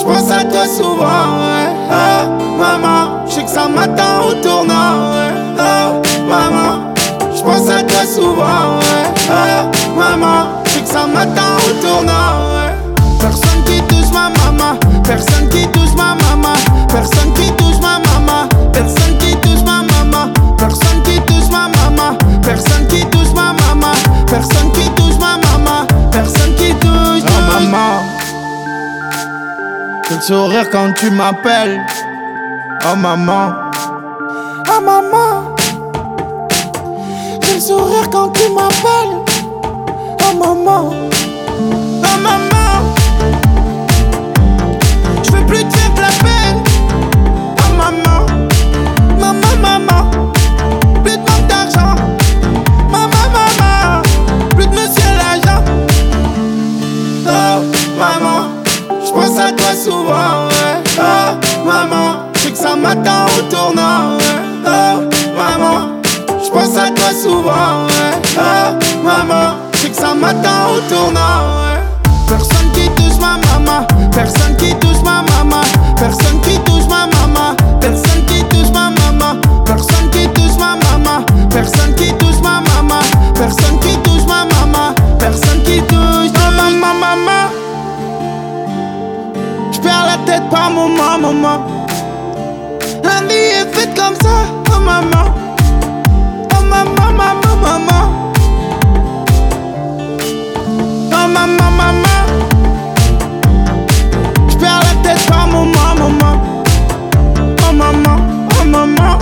J'pense à toi souvent, ouais. Oh maman, j'sais que ça m'attend au tournant, ouais. Oh maman, j'pense à toi souvent, ouais. Oh maman, j'sais que ça m'attend au tournant, ouais. Personne qui touche ma maman, personne qui touche ma maman, personne qui touche ma maman, personne qui touche ma maman, personne qui touche ma maman, personne qui touche ma maman, personne qui touche ma maman, personne qui touche. Oh maman, j'ai le sourire quand tu m'appelles. Oh maman, oh maman, j'ai le sourire quand tu m'appelles. Oh maman, oh maman. J'veux plus te faire de la peine. Oh maman, maman, maman. Plus de manque d'argent. Maman, maman. Plus de monsieur l'agent. Oh maman, j'pense à toi souvent, ouais. Oh maman, j'sais que ça m'attend au tournant, ouais. Oh maman, j'pense à toi souvent, ouais. Oh maman, j'sais que ça m'attend au tournant, ouais. Personne qui touche ma maman, personne qui touche ma maman, personne qui touche ma maman, personne qui touche ma maman, personne qui touche ma maman, personne qui touche ma maman, personne qui touche ma maman, personne qui touche ma maman, maman. J'perds la tête par moment, maman. La vie est faite comme ça, oh maman, oh maman, maman, maman. Oh maman, maman. J'perds la tête par moment, maman. Oh maman, oh maman.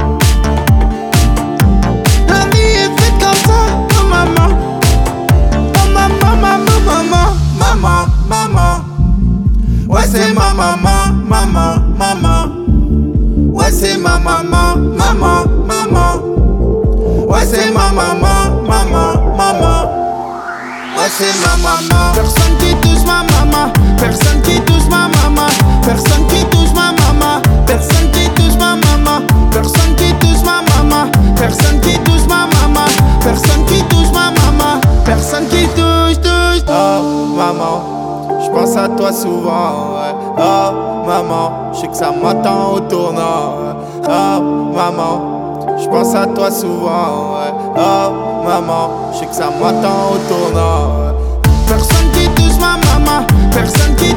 La vie est faite comme ça, oh maman. Oh maman, maman, maman. Maman, maman. Ouais c'est ma maman, maman, maman. Ouais c'est ma maman, maman, maman. Ouais c'est ma maman, maman, maman. Ouais c'est ma maman. Personne qui touche ma maman, personne qui touche ma maman, personne qui touche ma maman, personne qui touche ma maman, personne qui touche ma maman, personne qui touche ma maman, personne qui touche ma maman, personne qui touche. Oh maman, j'pense à toi souvent, ouais. Oh maman, j'sais que ça m'attend au tournant, ouais. Oh maman, j'pense à toi souvent, ouais. Oh maman, j'sais que ça m'attend au tournant, ouais. Personne qui touche ma maman, personne qui